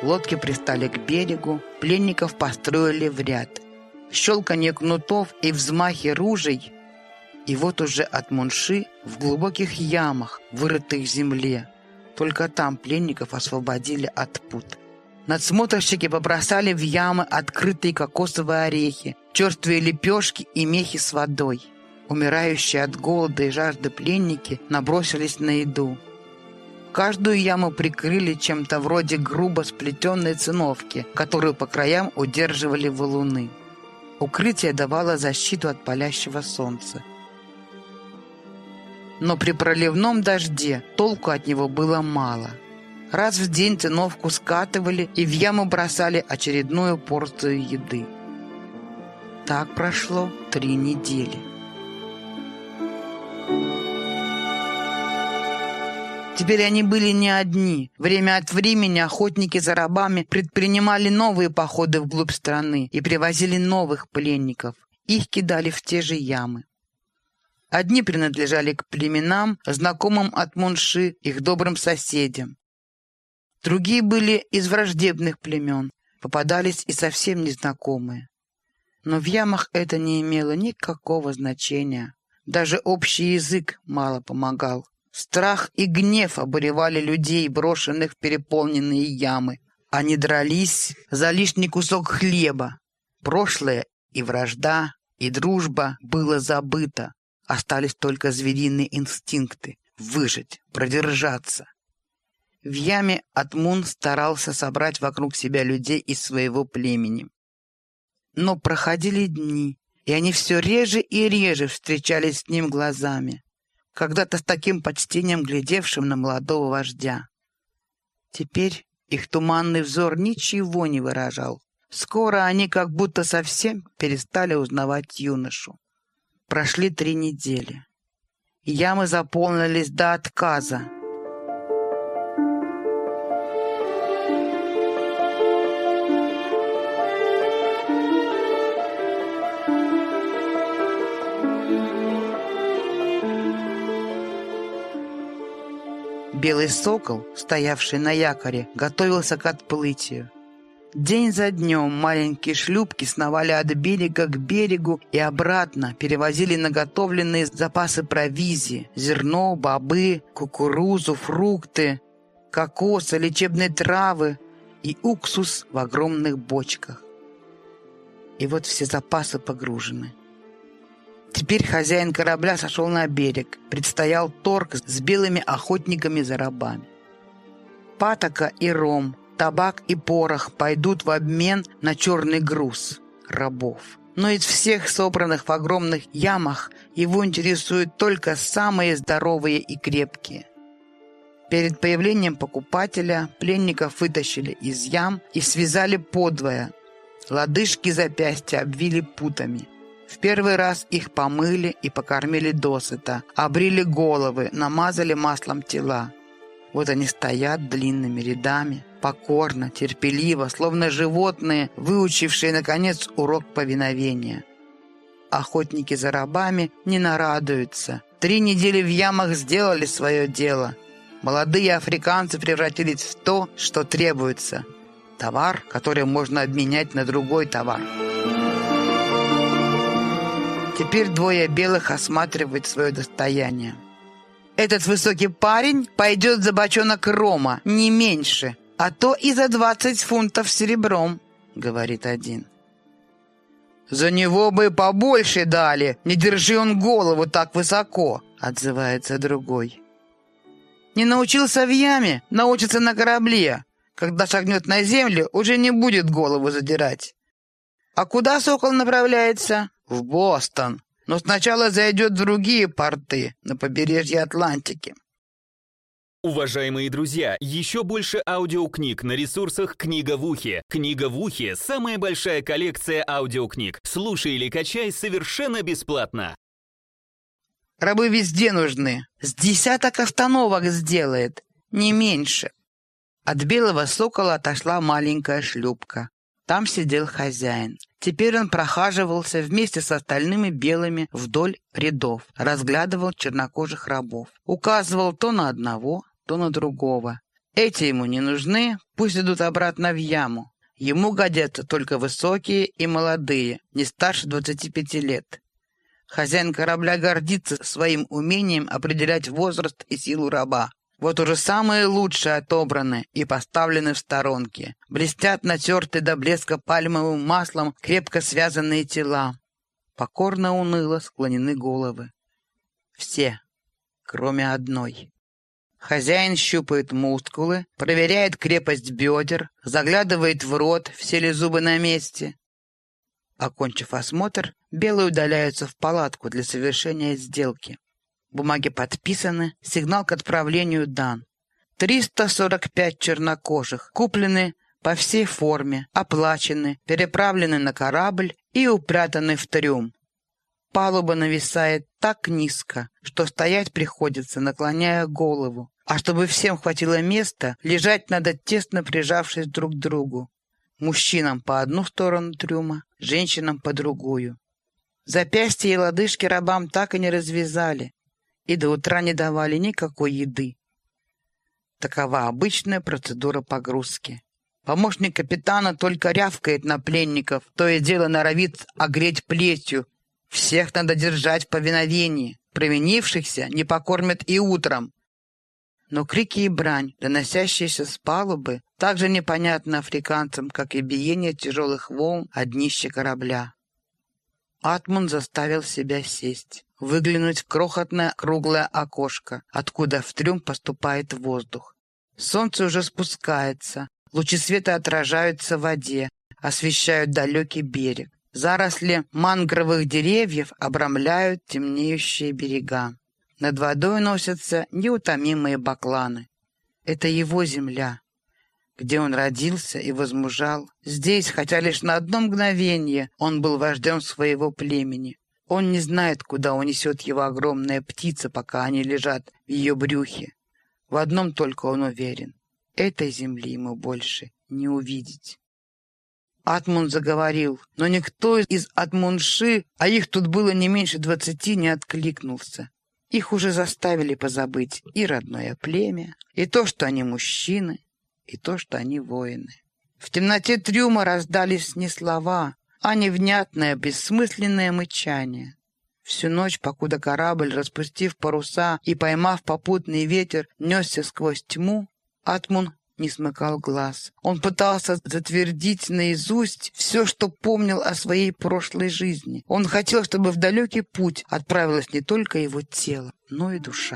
Лодки пристали к берегу, пленников построили в ряд. Щелканье кнутов и взмахи ружей, и вот уже Атмунши в глубоких ямах, вырытых в земле. Только там пленников освободили от пут. Надсмотрщики побросали в ямы открытые кокосовые орехи, черствые лепешки и мехи с водой. Умирающие от голода и жажды пленники набросились на еду. Каждую яму прикрыли чем-то вроде грубо сплетенной циновки, которую по краям удерживали валуны. Укрытие давало защиту от палящего солнца. Но при проливном дожде толку от него было мало. Раз в день циновку скатывали и в яму бросали очередную порцию еды. Так прошло 3 недели. Теперь они были не одни. Время от времени охотники за рабами предпринимали новые походы вглубь страны и привозили новых пленников. Их кидали в те же ямы. Одни принадлежали к племенам, знакомым Атмунши, их добрым соседям. Другие были из враждебных племен, попадались и совсем незнакомые. Но в ямах это не имело никакого значения. Даже общий язык мало помогал. Страх и гнев обуревали людей, брошенных в переполненные ямы. Они дрались за лишний кусок хлеба. Прошлое и вражда, и дружба было забыто. Остались только звериные инстинкты — выжить, продержаться. В яме Атмун старался собрать вокруг себя людей из своего племени. Но проходили дни, и они все реже и реже встречались с ним глазами, когда-то с таким почтением глядевшим на молодого вождя. Теперь их туманный взор ничего не выражал. Скоро они как будто совсем перестали узнавать юношу. Прошли 3 недели. Ямы заполнились до отказа. Белый сокол, стоявший на якоре, готовился к отплытию. День за днем маленькие шлюпки сновали от берега к берегу и обратно, перевозили наготовленные запасы провизии: зерно, бобы, кукурузу, фрукты, кокосы, лечебные травы и уксус в огромных бочках. И вот все запасы погружены. Теперь хозяин корабля сошел на берег. Предстоял торг с белыми охотниками за рабами. Патока и ром, табак и порох пойдут в обмен на черный груз рабов. Но из всех собранных в огромных ямах его интересуют только самые здоровые и крепкие. Перед появлением покупателя пленников вытащили из ям и связали подвое. Лодыжки и запястья обвили путами. В первый раз их помыли и покормили досыта, обрили головы, намазали маслом тела. Вот они стоят длинными рядами, покорно, терпеливо, словно животные, выучившие, наконец, урок повиновения. Охотники за рабами не нарадуются. 3 недели в ямах сделали свое дело. Молодые африканцы превратились в то, что требуется. Товар, который можно обменять на другой товар. Теперь 2 белых осматривают свое достояние. Этот высокий парень пойдет за бочонок рома, не меньше, а то и за 20 фунтов серебром, говорит один. За него бы побольше дали, не держи он голову так высоко, отзывается другой. Не научился в яме, научится на корабле. Когда шагнет на землю, уже не будет голову задирать. А куда сокол направляется? В Бостон. Но сначала зайдет в другие порты на побережье Атлантики. Уважаемые друзья, еще больше аудиокниг на ресурсах «Книга в ухе». «Книга в ухе» — самая большая коллекция аудиокниг. Слушай или качай совершенно бесплатно. Рабы везде нужны. С 10 остановок сделает, не меньше. От белого сокола отошла маленькая шлюпка. Там сидел хозяин. Теперь он прохаживался вместе с остальными белыми вдоль рядов, разглядывал чернокожих рабов, указывал то на одного, то на другого. Эти ему не нужны, пусть идут обратно в яму. Ему годятся только высокие и молодые, не старше 25 лет. Хозяин корабля гордится своим умением определять возраст и силу раба. Вот уже самые лучшие отобраны и поставлены в сторонке. Блестят натертые до блеска пальмовым маслом крепко связанные тела. Покорно уныло склонены головы. Все, кроме одной. Хозяин щупает мускулы, проверяет крепость бедер, заглядывает в рот, все ли зубы на месте. Окончив осмотр, белые удаляются в палатку для совершения сделки. Бумаги подписаны, сигнал к отправлению дан. 345 чернокожих, куплены по всей форме, оплачены, переправлены на корабль и упрятаны в трюм. Палуба нависает так низко, что стоять приходится, наклоняя голову. А чтобы всем хватило места, лежать надо, тесно прижавшись друг к другу. Мужчинам по одну сторону трюма, женщинам по другую. Запястья и лодыжки рабам так и не развязали, и до утра не давали никакой еды. Такова обычная процедура погрузки. Помощник капитана только рявкает на пленников, то и дело норовит огреть плетью. Всех надо держать в повиновении. Провинившихся не покормят и утром. Но крики и брань, доносящиеся с палубы, так же непонятны африканцам, как и биение тяжелых волн о днище корабля. Атман заставил себя сесть, выглянуть в крохотное круглое окошко, откуда в трюм поступает воздух. Солнце уже спускается, лучи света отражаются в воде, освещают далекий берег. Заросли мангровых деревьев обрамляют темнеющие берега. Над водой носятся неутомимые бакланы. Это его земля, где он родился и возмужал. Здесь, хотя лишь на одно мгновение, он был вождем своего племени. Он не знает, куда унесет его огромная птица, пока они лежат в ее брюхе. В одном только он уверен — этой земли ему больше не увидеть. Атмун заговорил, но никто из Атмунши, а их тут было не меньше 20, не откликнулся. Их уже заставили позабыть и родное племя, и то, что они мужчины, и то, что они воины. В темноте трюма раздались не слова, а невнятное, бессмысленное мычание. Всю ночь, покуда корабль, распустив паруса и поймав попутный ветер, несся сквозь тьму, Атмун не смыкал глаз. Он пытался затвердить наизусть все, что помнил о своей прошлой жизни. Он хотел, чтобы в далекий путь отправилось не только его тело, но и душа.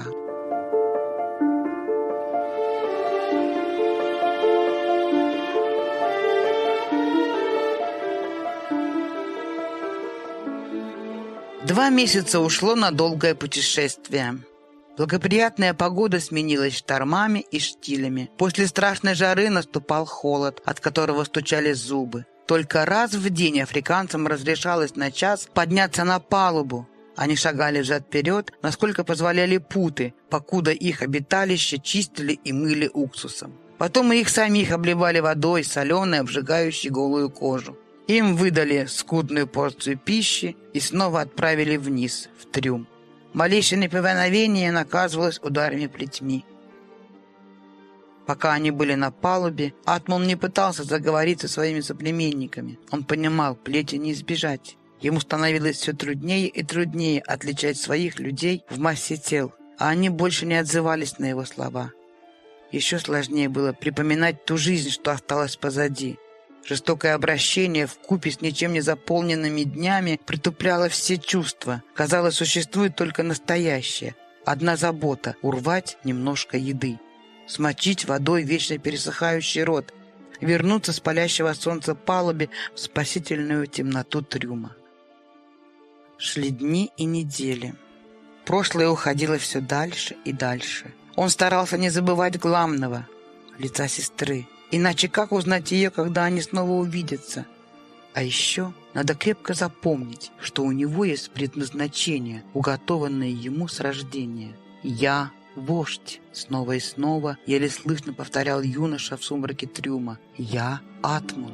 Два месяца ушло на долгое путешествие. Благоприятная погода сменилась штормами и штилями. После страшной жары наступал холод, от которого стучали зубы. Только раз в день африканцам разрешалось на час подняться на палубу. Они шагали взад-вперед, насколько позволяли путы, покуда их обиталище чистили и мыли уксусом. Потом и их самих обливали водой, соленой, обжигающей голую кожу. Им выдали скудную порцию пищи и снова отправили вниз, в трюм. Малейшее неповиновение наказывалось ударами плетьми. Пока они были на палубе, Атмун не пытался заговорить со своими соплеменниками. Он понимал, плети не избежать. Ему становилось все труднее и труднее отличать своих людей в массе тел, а они больше не отзывались на его слова. Еще сложнее было припоминать ту жизнь, что осталась позади. Жестокое обращение вкупе с ничем не заполненными днями притупляло все чувства. Казалось, существует только настоящее. Одна забота — урвать немножко еды. Смочить водой вечно пересыхающий рот. Вернуться с палящего солнца палубе в спасительную темноту трюма. Шли дни и недели. Прошлое уходило все дальше и дальше. Он старался не забывать главного — лица сестры. Иначе как узнать ее, когда они снова увидятся? А еще надо крепко запомнить, что у него есть предназначение, уготованное ему с рождения. «Я — вождь», — снова и снова еле слышно повторял юноша в сумраке трюма. «Я — Атмун».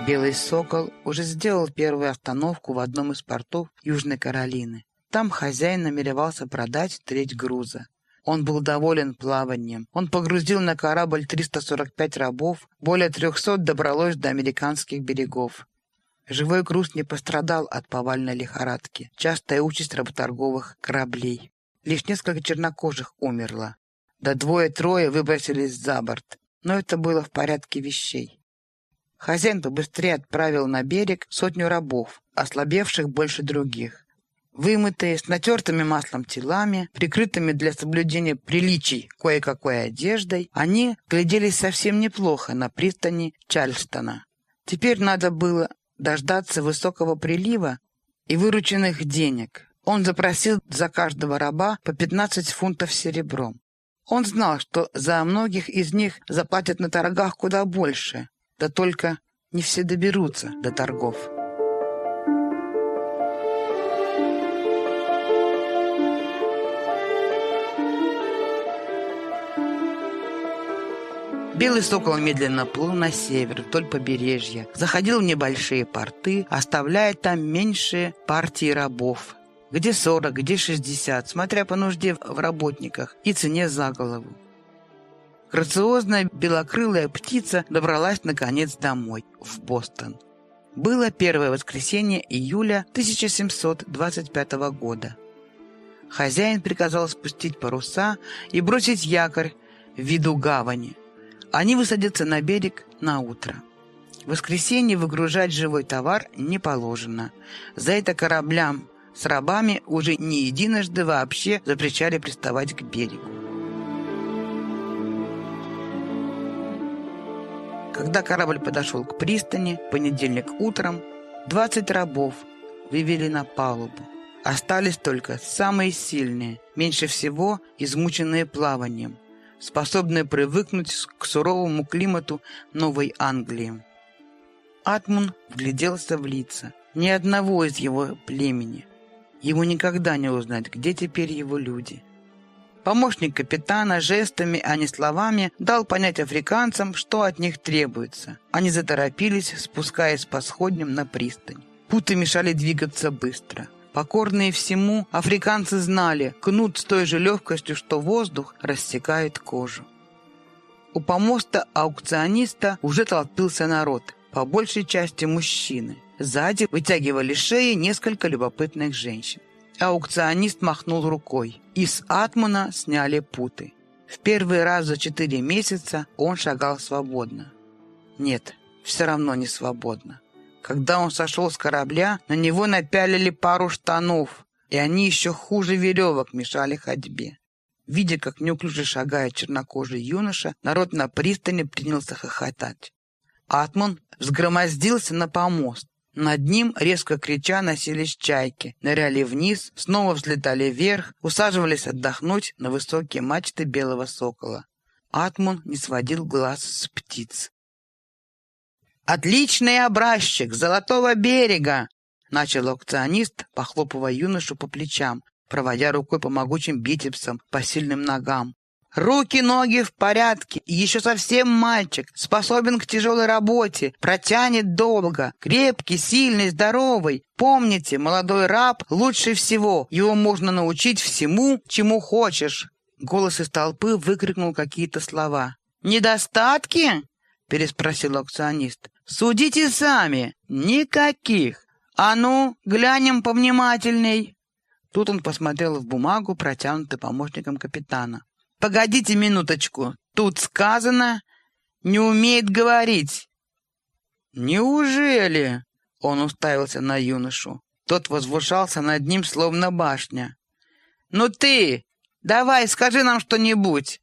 Белый сокол уже сделал первую остановку в одном из портов Южной Каролины. Там хозяин намеревался продать треть груза. Он был доволен плаванием. Он погрузил на корабль 345 рабов, более 300 добралось до американских берегов. Живой груз не пострадал от повальной лихорадки, частая участь работорговых кораблей. Лишь несколько чернокожих умерло. Да 2-3 выбросились за борт. Но это было в порядке вещей. Хозяин побыстрее отправил на берег 100 рабов, ослабевших больше других. Вымытые, с натертыми маслом телами, прикрытыми для соблюдения приличий кое-какой одеждой, они гляделись совсем неплохо на пристани Чарльстона. Теперь надо было дождаться высокого прилива и вырученных денег. Он запросил за каждого раба по 15 фунтов серебром. Он знал, что за многих из них заплатят на торгах куда больше, да только не все доберутся до торгов. Белый сокол медленно плыл на север, вдоль побережья, заходил в небольшие порты, оставляя там меньшие партии рабов. Где 40, где 60, смотря по нужде в работниках и цене за голову. Грациозная белокрылая птица добралась, наконец, домой, в Бостон. Было первое воскресенье июля 1725 года. Хозяин приказал спустить паруса и бросить якорь в виду гавани. Они высадятся на берег на утро. В воскресенье выгружать живой товар не положено. За это кораблям с рабами уже не единожды вообще запрещали приставать к берегу. Когда корабль подошел к пристани, в понедельник утром 20 рабов вывели на палубу. Остались только самые сильные, меньше всего измученные плаванием, способные привыкнуть к суровому климату Новой Англии. Атмун вгляделся в лица. Ни одного из его племени. Ему никогда не узнать, где теперь его люди. Помощник капитана жестами, а не словами, дал понять африканцам, что от них требуется. Они заторопились, спускаясь по сходням на пристань. Путы мешали двигаться быстро. Покорные всему, африканцы знали, кнут с той же легкостью, что воздух, рассекает кожу. У помоста аукциониста уже толпился народ, по большей части мужчины. Сзади вытягивали шеи несколько любопытных женщин. Аукционист махнул рукой, и с Атмуна сняли путы. В первый раз за 4 месяца он шагал свободно. Нет, все равно не свободно. Когда он сошел с корабля, на него напялили пару штанов, и они еще хуже веревок мешали ходьбе. Видя, как неуклюже шагает чернокожий юноша, народ на пристани принялся хохотать. Атмун взгромоздился на помост. Над ним, резко крича, носились чайки, ныряли вниз, снова взлетали вверх, усаживались отдохнуть на высокие мачты белого сокола. Атмун не сводил глаз с птиц. «Отличный образчик Золотого берега!» — начал аукционист, похлопывая юношу по плечам, проводя рукой по могучим бицепсам, по сильным ногам. «Руки-ноги в порядке, и еще совсем мальчик, способен к тяжелой работе, протянет долго, крепкий, сильный, здоровый. Помните, молодой раб лучше всего, его можно научить всему, чему хочешь». Голос из толпы выкрикнул какие-то слова. «Недостатки?» — переспросил аукционист. «Судите сами. Никаких. А ну, глянем повнимательней». Тут он посмотрел в бумагу, протянутую помощником капитана. «Погодите минуточку. Тут сказано, не умеет говорить». «Неужели?» — он уставился на юношу. Тот возвышался над ним, словно башня. «Ну ты, давай, скажи нам что-нибудь».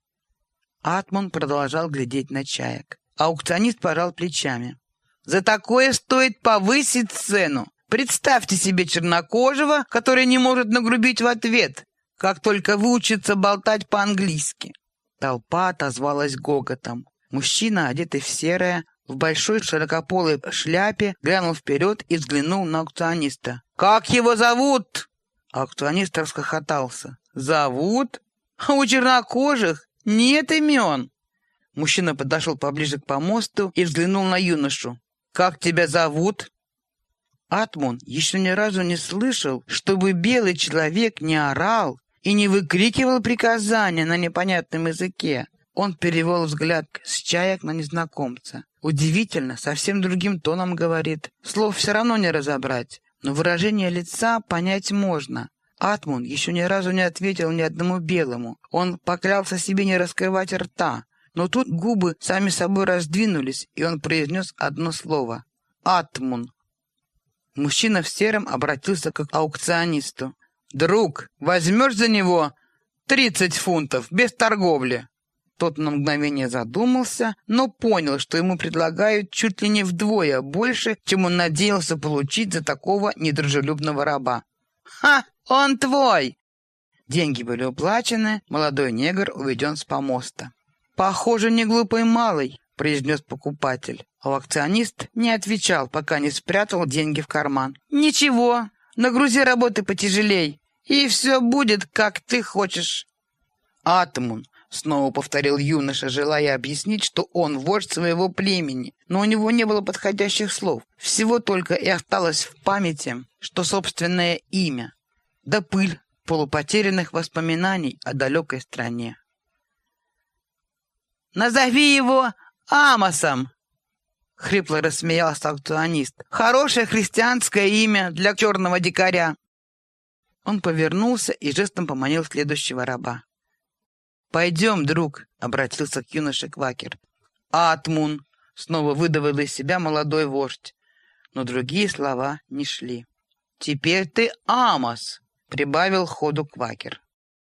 Атмун продолжал глядеть на чаек. Аукционист пожал плечами. «За такое стоит повысить цену. Представьте себе чернокожего, который не может нагрубить в ответ, как только выучится болтать по-английски». Толпа отозвалась гоготом. Мужчина, одетый в серое, в большой широкополой шляпе, глянул вперед и взглянул на аукциониста. «Как его зовут?» Аукционист расхохотался. «Зовут? А у чернокожих нет имен». Мужчина подошел поближе к помосту и взглянул на юношу. Как тебя зовут?» Атмун еще ни разу не слышал, чтобы белый человек не орал и не выкрикивал приказания на непонятном языке. Он перевел взгляд с чаек на незнакомца. Удивительно, совсем другим тоном говорит. Слов все равно не разобрать, но выражение лица понять можно. Атмун еще ни разу не ответил ни одному белому. Он поклялся себе не раскрывать рта. Но тут губы сами собой раздвинулись, и он произнес одно слово. «Атмун». Мужчина в сером обратился к аукционисту. «Друг, возьмешь за него 30 фунтов, без торговли?» Тот на мгновение задумался, но понял, что ему предлагают чуть ли не вдвое больше, чем он надеялся получить за такого недружелюбного раба. «Ха! Он твой!» Деньги были уплачены, молодой негр уведен с помоста. «Похоже, не глупый малый», — произнес покупатель. Аукционист не отвечал, пока не спрятал деньги в карман. «Ничего, нагрузи работы потяжелей, и все будет, как ты хочешь». «Атмун», — снова повторил юноша, желая объяснить, что он вождь своего племени, но у него не было подходящих слов. Всего только и осталось в памяти, что собственное имя, да пыль полупотерянных воспоминаний о далекой стране. «Назови его Амосом!» — хрипло рассмеялся аукционист. «Хорошее христианское имя для черного дикаря!» Он повернулся и жестом поманил следующего раба. «Пойдем, друг», — обратился к юноше Квакер. «Атмун», — снова выдавил из себя молодой вождь. Но другие слова не шли. «Теперь ты Амос», — прибавил ходу Квакер.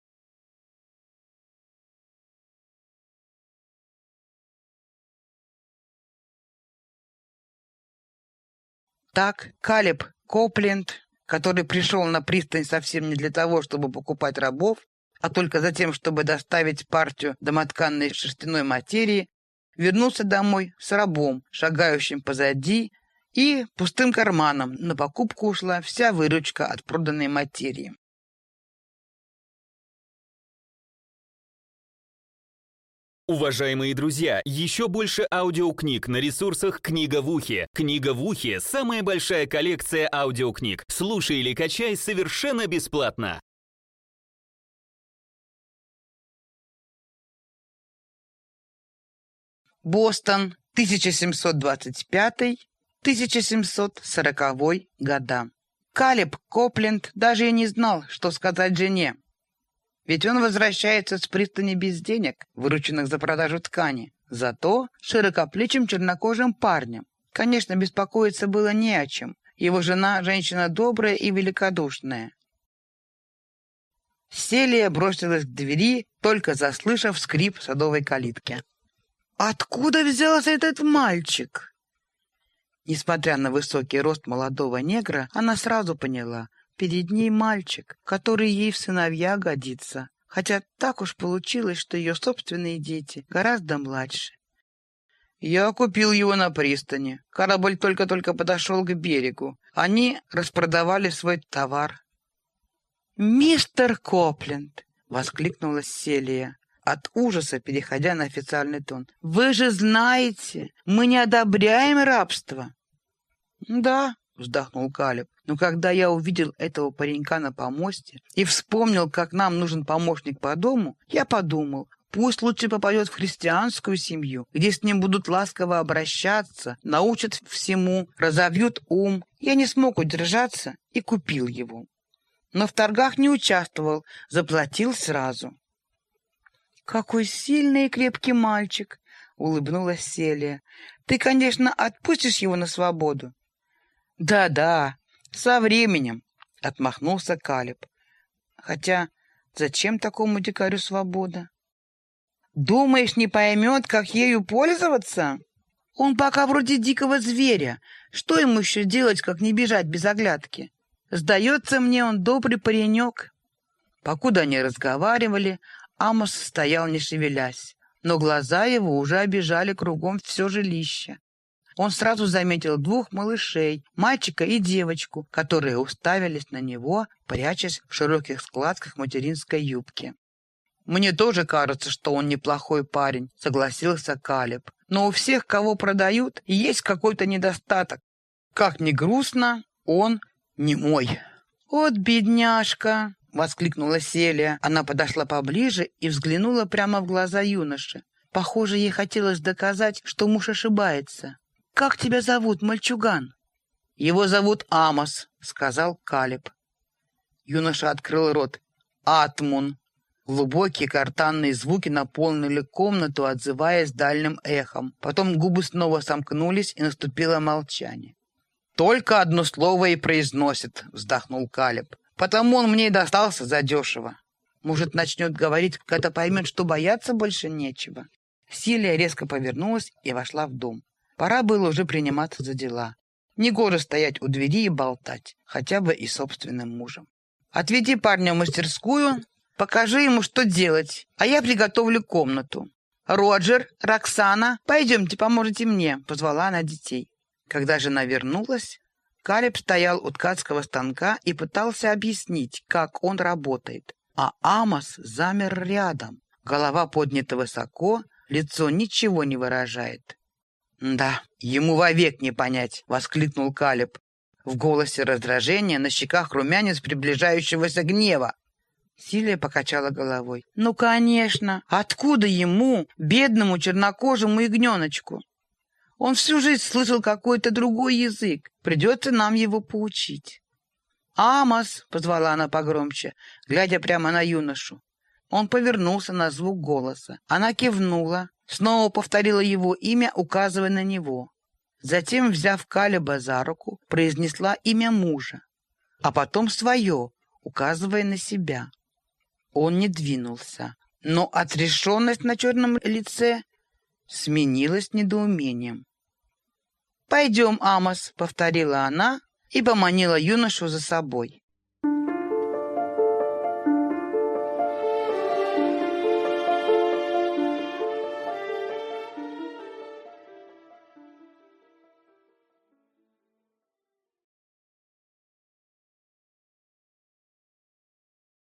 Так Калеб Копленд, который пришел на пристань совсем не для того, чтобы покупать рабов, а только за тем, чтобы доставить партию домотканной шерстяной материи, вернулся домой с рабом, шагающим позади, и пустым карманом. На покупку ушла вся выручка от проданной материи. Уважаемые друзья, еще больше аудиокниг на ресурсах «Книга в ухе». «Книга в ухе» — самая большая коллекция аудиокниг. Слушай или качай совершенно бесплатно. Бостон, 1725-1740 года. Калеб Копленд даже и не знал, что сказать жене. Ведь он возвращается с пристани без денег, вырученных за продажу ткани. Зато широкоплечим чернокожим парнем. Конечно, беспокоиться было не о чем. Его жена – женщина добрая и великодушная. Селия бросилась к двери, только заслышав скрип садовой калитки. «Откуда взялся этот мальчик?» Несмотря на высокий рост молодого негра, она сразу поняла – перед ней мальчик, который ей в сыновья годится, хотя так уж получилось, что ее собственные дети гораздо младше. «Я купил его на пристани. Корабль только-только подошел к берегу. Они распродавали свой товар». «Мистер Копленд!» — воскликнула Селия, от ужаса переходя на официальный тон. «Вы же знаете, мы не одобряем рабство». «Да», — вздохнул Калеб, «но когда я увидел этого паренька на помосте и вспомнил, как нам нужен помощник по дому, я подумал, пусть лучше попадет в христианскую семью, где с ним будут ласково обращаться, научат всему, разовьют ум. Я не смог удержаться и купил его. Но в торгах не участвовал, заплатил сразу». «Какой сильный и крепкий мальчик!» — улыбнулась Селия. «Ты, конечно, отпустишь его на свободу?» «Да-да, со временем», — отмахнулся Калеб. «Хотя зачем такому дикарю свобода?» «Думаешь, не поймет, как ею пользоваться? Он пока вроде дикого зверя. Что ему еще делать, как не бежать без оглядки? Сдается мне, он добрый паренек». Покуда они разговаривали, Амос стоял не шевелясь, но глаза его уже обежали кругом все жилище. Он сразу заметил двух малышей, мальчика и девочку, которые уставились на него, прячась в широких складках материнской юбки. «Мне тоже кажется, что он неплохой парень», — согласился Калеб. Но у всех, кого продают, есть какой-то недостаток. Как ни грустно, он не мой». «Вот бедняжка!» — воскликнула Селия. Она подошла поближе и взглянула прямо в глаза юноши. Похоже, ей хотелось доказать, что муж ошибается. «Как тебя зовут, мальчуган?» «Его зовут Амос», — сказал Калеб. Юноша открыл рот. «Атмун». Глубокие гортанные звуки наполнили комнату, отзываясь дальним эхом. Потом губы снова сомкнулись, и наступило молчание. «Только одно слово и произносит», — вздохнул Калеб. «Потому он мне и достался задешево. Может, начнет говорить, когда поймет, что бояться больше нечего». Силия резко повернулась и вошла в дом. Пора было уже приниматься за дела. Негоже стоять у двери и болтать, хотя бы и собственным мужем. «Отведи парня в мастерскую, покажи ему, что делать, а я приготовлю комнату. Роджер, Роксана, пойдемте, поможете мне», — позвала она детей. Когда жена вернулась, Калеб стоял у ткацкого станка и пытался объяснить, как он работает. А Амос замер рядом. Голова поднята высоко, лицо ничего не выражает. «Да, ему вовек не понять», — воскликнул Калеб. В голосе раздражение, на щеках румянец приближающегося гнева. Силия покачала головой. «Ну, конечно, откуда ему, бедному чернокожему ягненочку? Он всю жизнь слышал какой-то другой язык. Придется нам его поучить». «Амос!» — позвала она погромче, глядя прямо на юношу. Он повернулся на звук голоса. Она кивнула, снова повторила его имя, указывая на него. Затем, взяв Калеба за руку, произнесла имя мужа, а потом свое, указывая на себя. Он не двинулся, но отрешенность на черном лице сменилась недоумением. «Пойдем, Амос», — повторила она и поманила юношу за собой.